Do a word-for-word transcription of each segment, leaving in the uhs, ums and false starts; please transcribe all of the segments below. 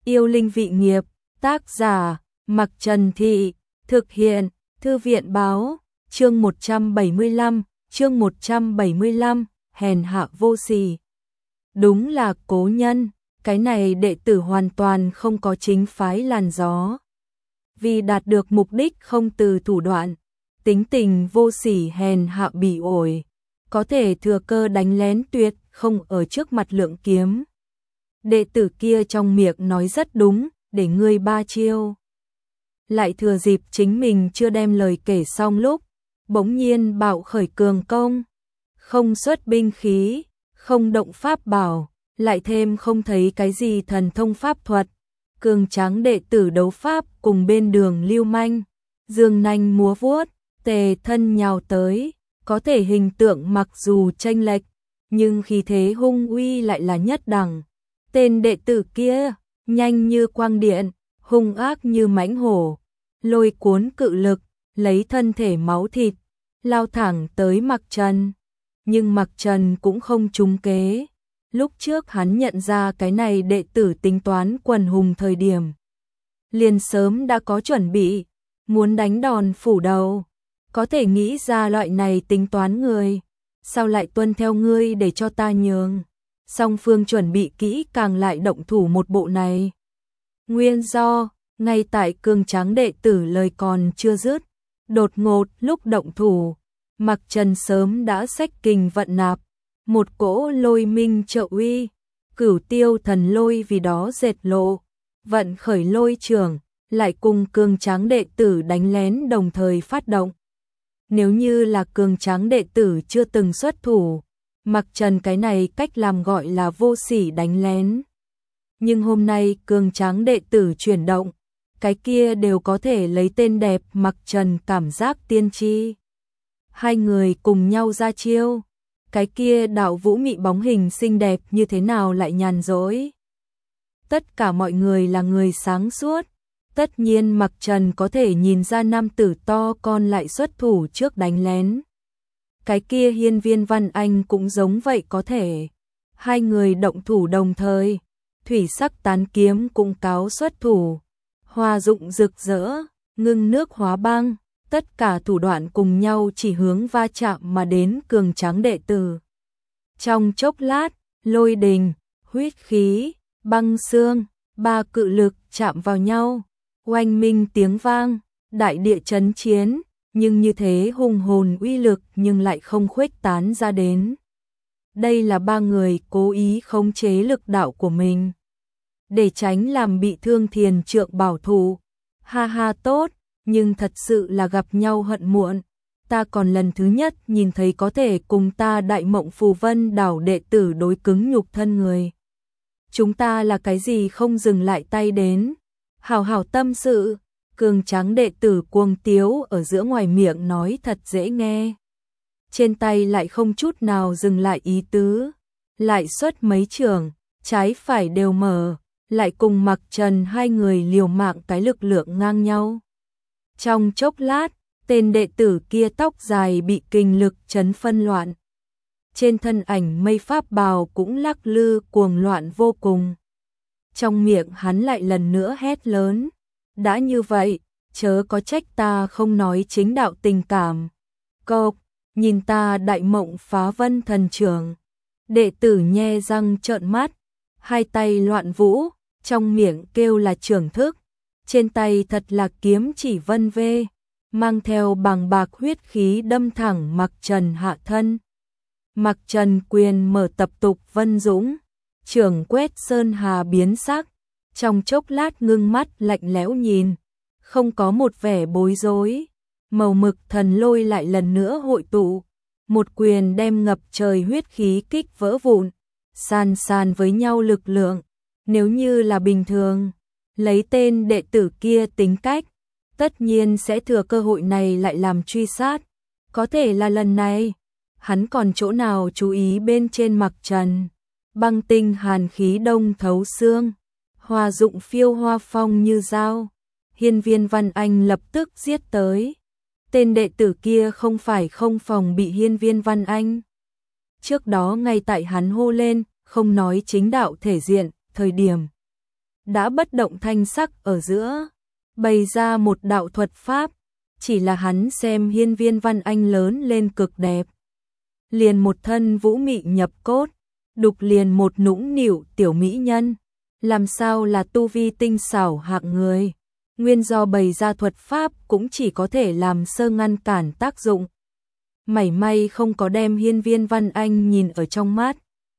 Yêu linh vị nghiệp, tác giả, Mặc Trần Thị, thực hiện, Thư viện báo, chương một trăm bảy mươi lăm, chương một trăm bảy mươi lăm, hèn hạ vô sỉ. Đúng là cố nhân, cái này đệ tử hoàn toàn không có chính phái làn gió. Vì đạt được mục đích không từ thủ đoạn, tính tình vô sỉ hèn hạ bỉ ổi, có thể thừa cơ đánh lén tuyệt không ở trước mặt lượng kiếm. Đệ tử kia trong miệng nói rất đúng, để ngươi ba chiêu. Lại thừa dịp chính mình chưa đem lời kể xong lúc, bỗng nhiên bạo khởi cường công, không xuất binh khí, không động pháp bảo, lại thêm không thấy cái gì thần thông pháp thuật. Cường tráng đệ tử đấu pháp cùng bên đường lưu manh, dương nanh múa vuốt, tề thân nhào tới, có thể hình tượng mặc dù chênh lệch, nhưng khí thế hung uy lại là nhất đẳng. Tên đệ tử kia, nhanh như quang điện, hung ác như mãnh hổ, lôi cuốn cự lực, lấy thân thể máu thịt, lao thẳng tới Mặc Trần. Nhưng Mặc Trần cũng không trúng kế. Lúc trước hắn nhận ra cái này đệ tử tính toán quần hùng thời điểm, liền sớm đã có chuẩn bị, muốn đánh đòn phủ đầu. Có thể nghĩ ra loại này tính toán người, sao lại tuân theo ngươi để cho ta nhường. Song phương chuẩn bị kỹ càng lại động thủ một bộ này. Nguyên do, ngay tại cường tráng đệ tử lời còn chưa dứt, đột ngột lúc động thủ, Mặc Trần sớm đã xách kình vận nạp, một cỗ lôi minh trợ uy, cửu tiêu thần lôi vì đó dệt lộ, vận khởi lôi trường, lại cùng cường tráng đệ tử đánh lén đồng thời phát động. Nếu như là cường tráng đệ tử chưa từng xuất thủ, Mặc Trần cái này cách làm gọi là vô sỉ đánh lén. Nhưng hôm nay cường tráng đệ tử chuyển động, cái kia đều có thể lấy tên đẹp Mặc Trần cảm giác tiên tri. Hai người cùng nhau ra chiêu, cái kia đạo vũ mị bóng hình xinh đẹp như thế nào lại nhàn rỗi. Tất cả mọi người là người sáng suốt, tất nhiên Mặc Trần có thể nhìn ra nam tử to con lại xuất thủ trước đánh lén. Cái kia Hiên Viên Văn Anh cũng giống vậy có thể. Hai người động thủ đồng thời, thủy sắc tán kiếm cũng cáo xuất thủ, hoa dụng rực rỡ, ngưng nước hóa băng, tất cả thủ đoạn cùng nhau chỉ hướng va chạm mà đến cường tráng đệ tử. Trong chốc lát, lôi đình, huyết khí, băng xương, ba cự lực chạm vào nhau, oanh minh tiếng vang, đại địa chấn chiến, nhưng như thế hùng hồn uy lực nhưng lại không khuếch tán ra đến. Đây là ba người cố ý khống chế lực đạo của mình, để tránh làm bị thương thiền trượng bảo thủ. Ha ha tốt, nhưng thật sự là gặp nhau hận muộn. Ta còn lần thứ nhất nhìn thấy có thể cùng ta Đại Mộng Phù Vân đảo đệ tử đối cứng nhục thân người. Chúng ta là cái gì không dừng lại tay đến. Hảo hảo tâm sự, cường tráng đệ tử cuồng tiếu ở giữa ngoài miệng nói thật dễ nghe. Trên tay lại không chút nào dừng lại ý tứ. Lại xuất mấy trường, trái phải đều mở, lại cùng Mặc Trần hai người liều mạng cái lực lượng ngang nhau. Trong chốc lát, tên đệ tử kia tóc dài bị kinh lực chấn phân loạn. Trên thân ảnh mây pháp bào cũng lắc lư cuồng loạn vô cùng. Trong miệng hắn lại lần nữa hét lớn. Đã như vậy, chớ có trách ta không nói chính đạo tình cảm. Cộp, nhìn ta Đại Mộng Phá Vân thần trưởng. Đệ tử nhe răng trợn mắt, hai tay loạn vũ, trong miệng kêu là trưởng thức. Trên tay thật là kiếm chỉ vân vê, mang theo bàng bạc huyết khí đâm thẳng Mặc Trần hạ thân. Mặc Trần quyền mở tập tục vân dũng, trưởng quét sơn hà biến sắc, trong chốc lát ngưng mắt lạnh lẽo nhìn, không có một vẻ bối rối. Màu mực thần lôi lại lần nữa hội tụ, một quyền đem ngập trời huyết khí kích vỡ vụn, san san với nhau lực lượng. Nếu như là bình thường, lấy tên đệ tử kia tính cách, tất nhiên sẽ thừa cơ hội này lại làm truy sát. Có thể là lần này, hắn còn chỗ nào chú ý bên trên Mặc Trần. Băng tinh hàn khí đông thấu xương, hoa dụng phiêu hoa phong như dao. Hiên Viên Văn Anh lập tức giết tới. Tên đệ tử kia không phải không phòng bị Hiên Viên Văn Anh. Trước đó ngay tại hắn hô lên, không nói chính đạo thể diện, thời điểm đã bất động thanh sắc ở giữa, bày ra một đạo thuật pháp, chỉ là hắn xem Hiên Viên Văn Anh lớn lên cực đẹp. Liền một thân vũ mị nhập cốt, đục liền một nũng nịu tiểu mỹ nhân, làm sao là tu vi tinh xảo hạng người. Nguyên do bày ra thuật pháp cũng chỉ có thể làm sơ ngăn cản tác dụng. Mảy may không có đem Hiên Viên Văn Anh nhìn ở trong mắt.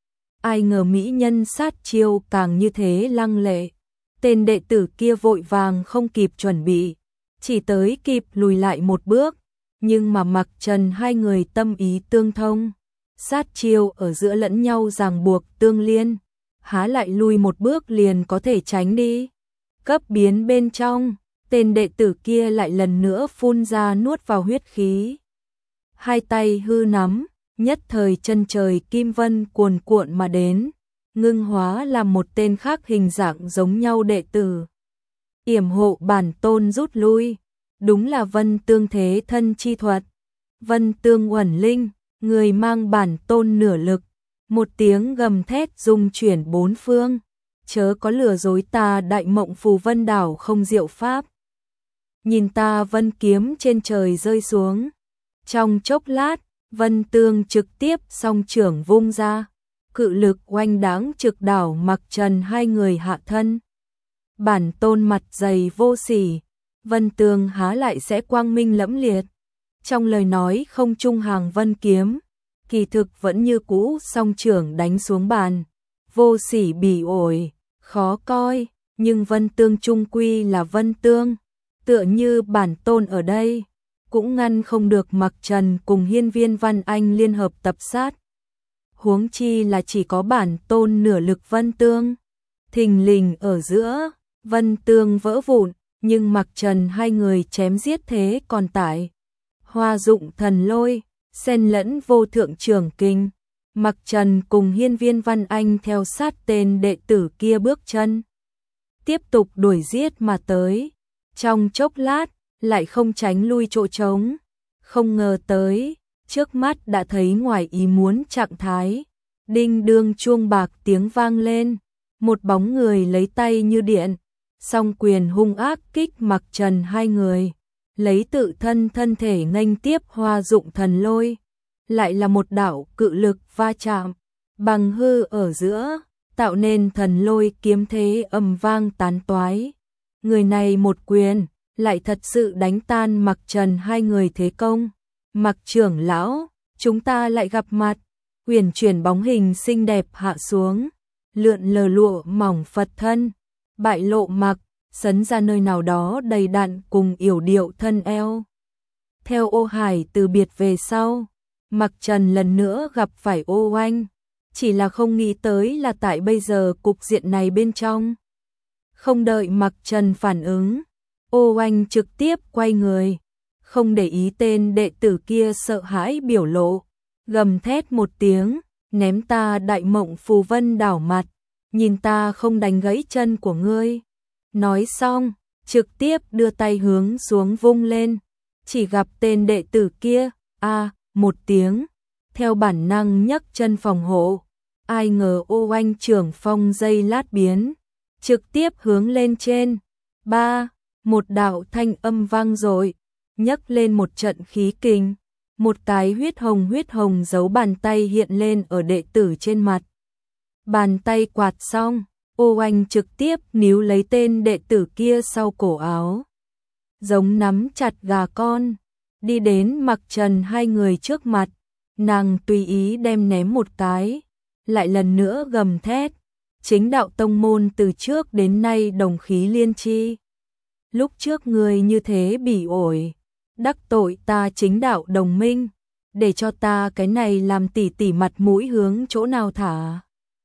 Ai ngờ mỹ nhân sát chiêu càng như thế lăng lệ. Tên đệ tử kia vội vàng không kịp chuẩn bị, chỉ tới kịp lùi lại một bước, nhưng mà Mặc Trần hai người tâm ý tương thông, sát chiêu ở giữa lẫn nhau ràng buộc tương liên, há lại lùi một bước liền có thể tránh đi. Cấp biến bên trong, tên đệ tử kia lại lần nữa phun ra nuốt vào huyết khí. Hai tay hư nắm, nhất thời chân trời kim vân cuồn cuộn mà đến, ngưng hóa làm một tên khác hình dạng giống nhau đệ tử. Yểm hộ bản tôn rút lui, đúng là Vân Tương thế thân chi thuật. Vân Tương uẩn linh, người mang bản tôn nửa lực, một tiếng gầm thét rung chuyển bốn phương, chớ có lừa dối ta Đại Mộng Phù Vân Đảo không diệu pháp. Nhìn ta vân kiếm trên trời rơi xuống, trong chốc lát, Vân Tương trực tiếp song trưởng vung ra, cự lực oanh đáng trực đảo Mặc Trần hai người hạ thân. Bản tôn mặt dày vô sỉ, Vân Tương há lại sẽ quang minh lẫm liệt. Trong lời nói không trung hàng vân kiếm, kỳ thực vẫn như cũ song trưởng đánh xuống bàn. Vô sỉ bỉ ổi, khó coi, nhưng Vân Tương trung quy là Vân Tương. Tựa như bản tôn ở đây, cũng ngăn không được Mặc Trần cùng Hiên Viên Văn Anh liên hợp tập sát. Huống chi là chỉ có bản tôn nửa lực Vân Tương. Thình lình ở giữa, Vân Tương vỡ vụn, nhưng Mặc Trần hai người chém giết thế còn tại. Hoa dụng thần lôi, xen lẫn vô thượng trường kinh. Mặc Trần cùng Hiên Viên Văn Anh theo sát tên đệ tử kia bước chân, tiếp tục đuổi giết mà tới. Trong chốc lát, lại không tránh lui chỗ trống. Không ngờ tới, trước mắt đã thấy ngoài ý muốn trạng thái. Đinh đương chuông bạc tiếng vang lên, một bóng người lấy tay như điện, song quyền hung ác kích Mặc Trần hai người, lấy tự thân thân thể nghênh tiếp hoa dụng thần lôi. Lại là một đạo cự lực va chạm, bằng hư ở giữa, tạo nên thần lôi kiếm thế ầm vang tán toái. Người này một quyền, lại thật sự đánh tan Mặc Trần hai người thế công. Mặc trưởng lão, chúng ta lại gặp mặt. Uyển chuyển bóng hình xinh đẹp hạ xuống, lượn lờ lụa mỏng Phật thân, bại lộ mặc, sấn ra nơi nào đó đầy đặn cùng yểu điệu thân eo. Theo Ô Hải từ biệt về sau, Mặc Trần lần nữa gặp phải Ô Oanh, chỉ là không nghĩ tới là tại bây giờ cục diện này bên trong. Không đợi Mặc Trần phản ứng, Ô Oanh trực tiếp quay người, không để ý tên đệ tử kia sợ hãi biểu lộ, gầm thét một tiếng, ném ta Đại Mộng Phù Vân Đảo mặt, nhìn ta không đánh gãy chân của ngươi. Nói xong, trực tiếp đưa tay hướng xuống vung lên, chỉ gặp tên đệ tử kia, a một tiếng, theo bản năng nhấc chân phòng hộ. Ai ngờ Ô Oanh trưởng phong dây lát biến, trực tiếp hướng lên trên. Ba, một đạo thanh âm vang dội, nhấc lên một trận khí kình, một cái huyết hồng huyết hồng dấu bàn tay hiện lên ở đệ tử trên mặt. Bàn tay quạt xong, Ô Oanh trực tiếp níu lấy tên đệ tử kia sau cổ áo, giống nắm chặt gà con, đi đến Mặc Trần hai người trước mặt, nàng tùy ý đem ném một cái, lại lần nữa gầm thét, chính đạo tông môn từ trước đến nay đồng khí liên chi. Lúc trước người như thế bỉ ổi, đắc tội ta chính đạo đồng minh, để cho ta cái này làm tỉ tỉ mặt mũi hướng chỗ nào thả.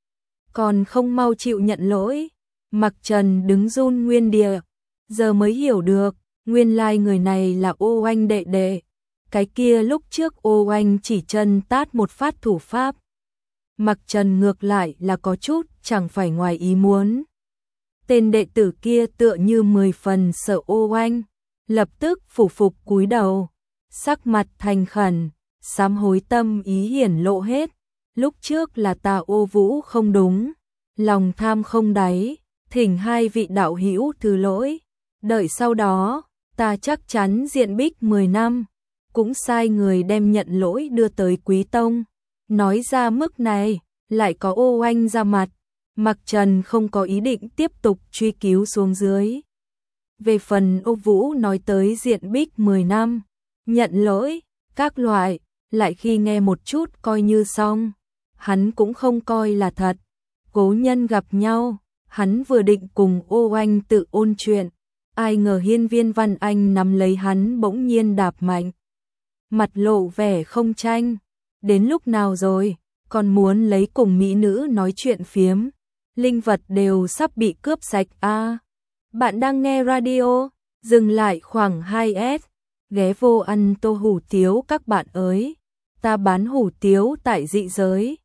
Còn không mau chịu nhận lỗi. Mặc Trần đứng run nguyên địa, giờ mới hiểu được, nguyên lai người này là Ô Oanh đệ đệ. Cái kia lúc trước Ô Oanh chỉ chân tát một phát thủ pháp. Mặc Trần ngược lại là có chút chẳng phải ngoài ý muốn. Tên đệ tử kia tựa như mười phần sợ Ô Oanh, lập tức phủ phục cúi đầu, sắc mặt thành khẩn, sám hối tâm ý hiển lộ hết. Lúc trước là ta Ô Vũ không đúng, lòng tham không đáy, Thỉnh hai vị đạo hữu thứ lỗi, đợi sau đó, ta chắc chắn diện bích mười năm, cũng sai người đem nhận lỗi đưa tới Quý Tông. Nói ra mức này, lại có ô oanh ra mặt, Mặc Trần không có ý định tiếp tục truy cứu xuống dưới. Về phần Ô Vũ nói tới diện bích mười năm, nhận lỗi, các loại, lại khi nghe một chút coi như xong, hắn cũng không coi là thật. Cố nhân gặp nhau, hắn vừa định cùng ô oanh tự ôn chuyện, ai ngờ Hiên Viên Văn Anh nắm lấy hắn bỗng nhiên đạp mạnh. Mặt lộ vẻ không tranh, đến lúc nào rồi, còn muốn lấy cùng mỹ nữ nói chuyện phiếm, linh vật đều sắp bị cướp sạch a. À, bạn đang nghe radio, dừng lại khoảng hai S, ghé vô ăn tô hủ tiếu các bạn ơi, ta bán hủ tiếu tại dị giới.